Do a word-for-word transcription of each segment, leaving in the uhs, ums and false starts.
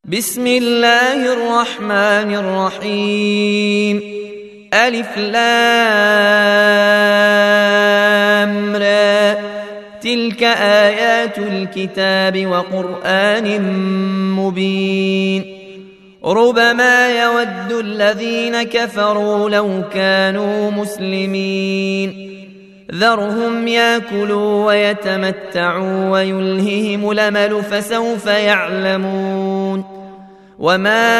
بسم الله الرحمن الرحيم. ألف لام را، تلك آيات الكتاب وقرآن مبين. ربما يود الذين كفروا لو كانوا مسلمين. ذرهم ياكلوا ويتمتعوا ويلههم الأمل فسوف يعلمون. وما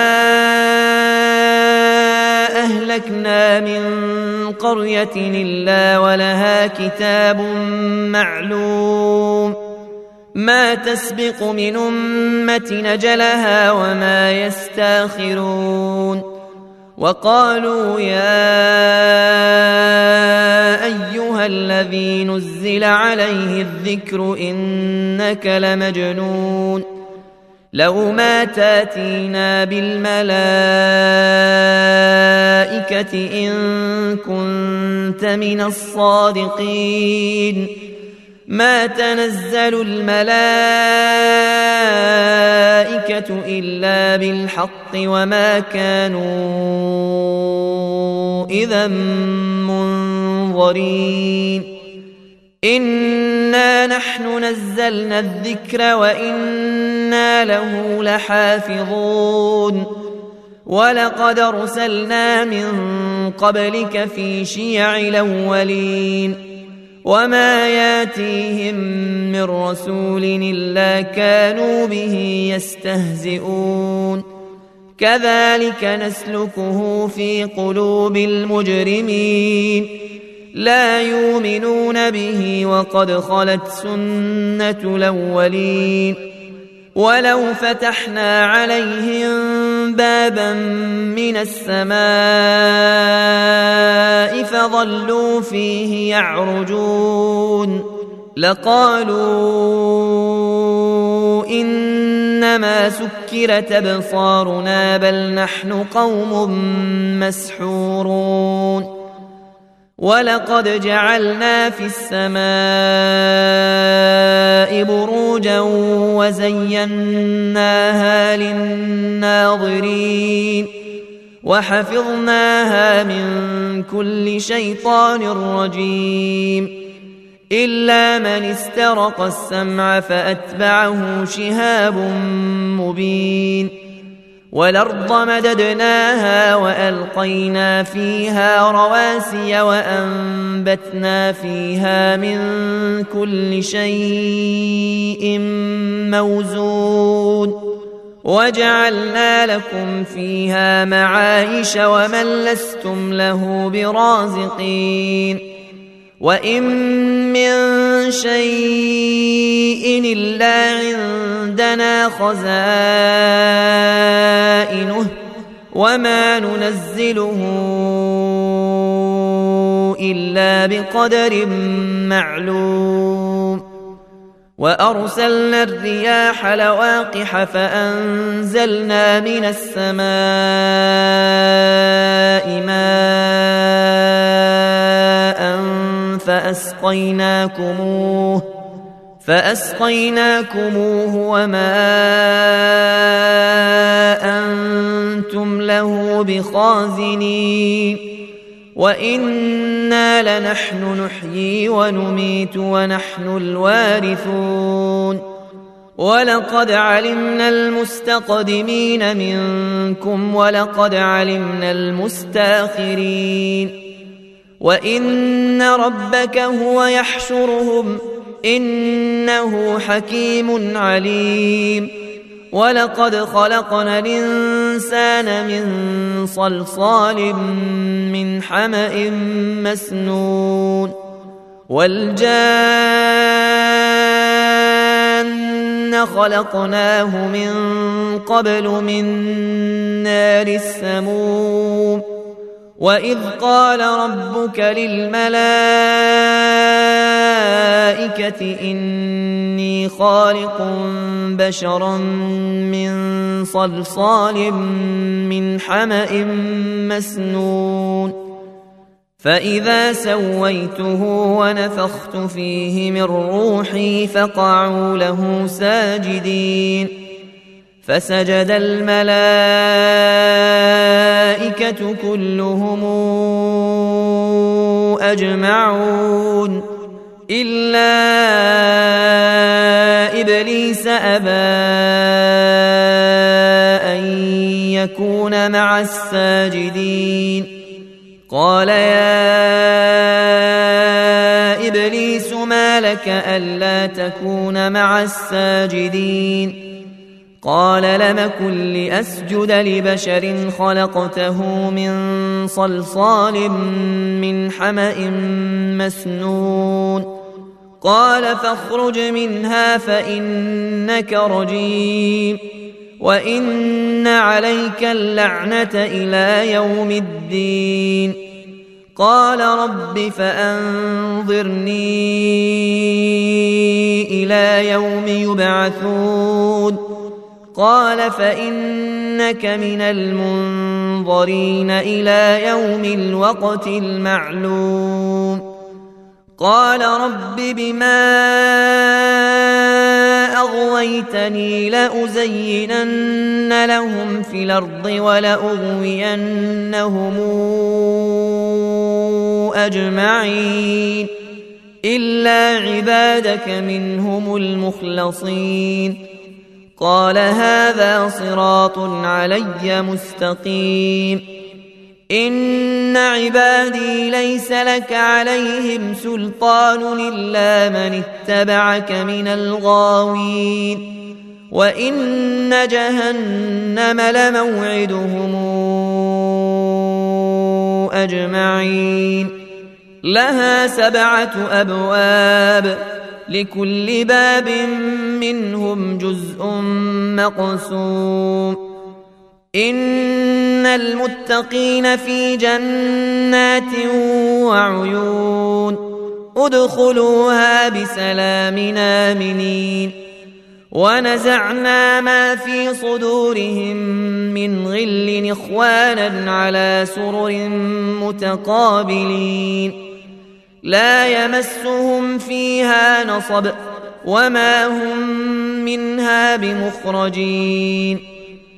أهلكنا من قرية إلا ولها كتاب معلوم، ما تسبق من أمة أجلها وما يستاخرون. وقالوا يا أيها الذي نزل عليه الذكر إنك لمجنون، لو ما تاتينا بالملائكة إن كنت من الصادقين. ما تنزل الملائكة إلا بالحق وما كانوا إذا منظرين. إنا نحن نزلنا الذكر وإنا له لحافظون. ولقد أرسلنا من قبلك في شيع الأولين، وما ياتيهم من رسول إلا كانوا به يستهزئون. كذلك نسلكه في قلوب المجرمين، لا يؤمنون به وقد خلت سنة الأولين. ولو فتحنا عليهم بابا من السماء فظلوا فيه يعرجون لقالوا إنما سكرت أبصارنا بل نحن قوم مسحورون. ولقد جعلنا في السماء بروجا وزيناها للناظرين وحفظناها من كل شيطان رجيم إلا من استرق السمع فأتبعه شهاب مبين. والأرض مددناها وألقينا فيها رواسي وأنبتنا فيها من كل شيء موزون وجعلنا لكم فيها معايش ومن لستم له برازقين. وإن من شيء إلا عندنا خزائنه وما ننزله إلا بقدر معلوم. وأرسلنا الرياح لواقح فأنزلنا من السماء ماء فأسقيناكموه فأسقيناكموه وما أنتم له بخازنين. وإنا لنحن نحيي ونميت ونحن الوارثون. ولقد علمنا المستقدمين منكم ولقد علمنا المستاخرين. وإن ربك هو يحشرهم إنه حكيم عليم. ولقد خلقنا الإنسان من صلصال من حمأ مسنون. والجان خلقناه من قبل من نار السموم. وإذ قال ربك للملائكة إني خالق بشرا من صلصال من حمأ مسنون. فإذا سويته ونفخت فيه من روحي فقعوا له ساجدين. فسجد الملائكة كلهم أجمعون إلا إبليس أبى أن يكون مع الساجدين قال يا إبليس ما لك ألا تكون مع الساجدين قال لم كن لأسجد لبشر خلقته من صلصال من حمأ مسنون قال فاخرج منها فإنك رجيم وإن عليك اللعنة إلى يوم الدين قال رب فأنظرني إلى يوم يبعثون قال فإنك من المنظرين إلى يوم الوقت المعلوم قال رب بما أغويتني لأزينن لهم في الأرض ولأغوينهم أجمعين إلا عبادك منهم المخلصين قال هذا صراط علي مستقيم إن عبادي ليس لك عليهم سلطان إلا من اتبعك من الغاوين وإن جهنم لموعدهم أجمعين لها سبعة أبواب لكل باب منهم جزء مقسوم إن المتقين في جنات وعيون ادخلوها بسلام آمنين ونزعنا ما في صدورهم من غل إخوانا على سرر متقابلين لا يمسهم فيها نصب وما هم منها بمخرجين